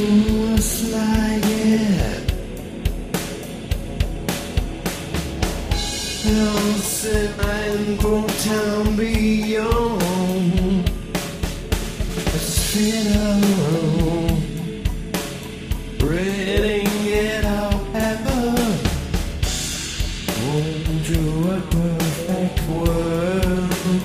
Just like it. Else and go town beyond. It's fiddle, reading it however. Won't do a perfect world.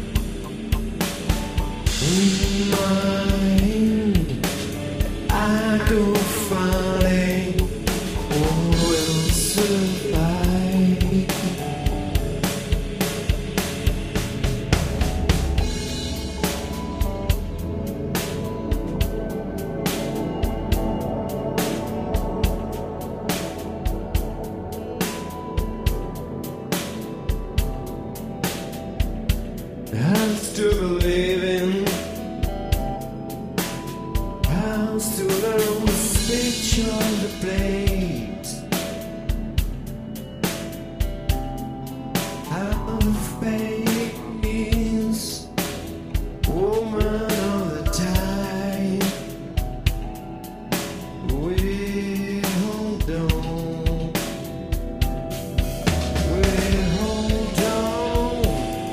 In mind, I go finding who will survive. I'm still believing. I'm still on the speech on the plate. Out of face, woman of the time. We hold on. We hold on.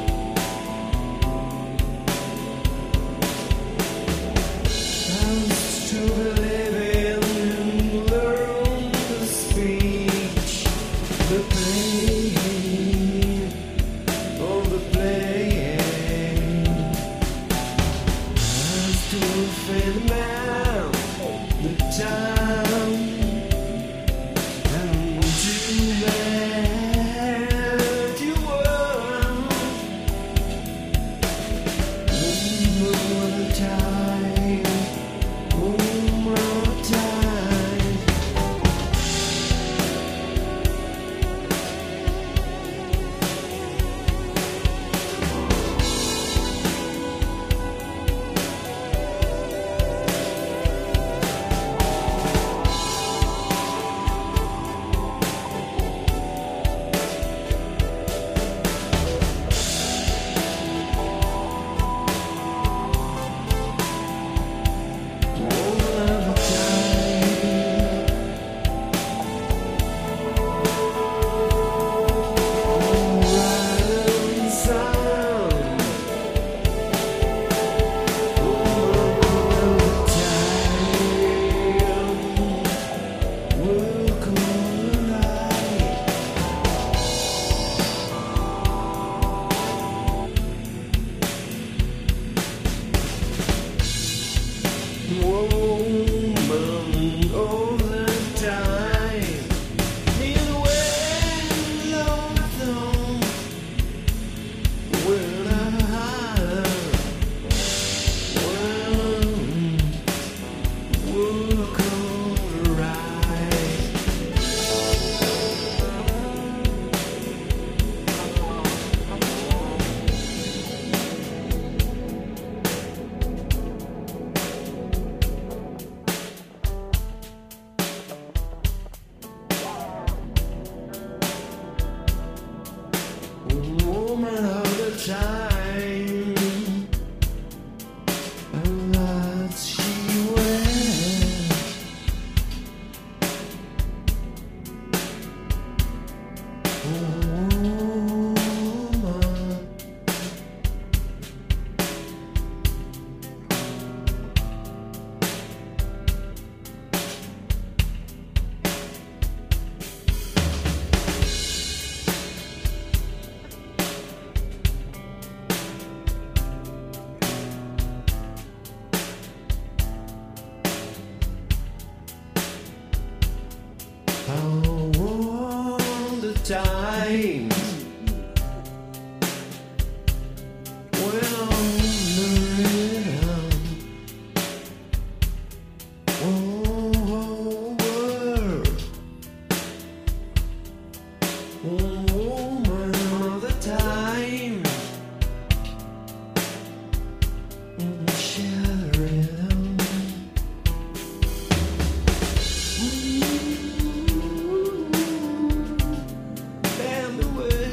I'm still believing in learn the speech, the pain of the playing. I'm still feeling man the time and too bad you were one more time. One more time. Woman all the time, in when lonesome, when I will come right. Woman of the time, and that she wears. Woman. All the time when on the rhythm, oh, world, woman of the time, share the rhythm. And the way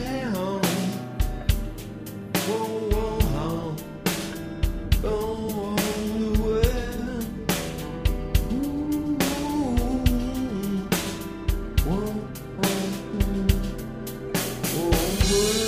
world.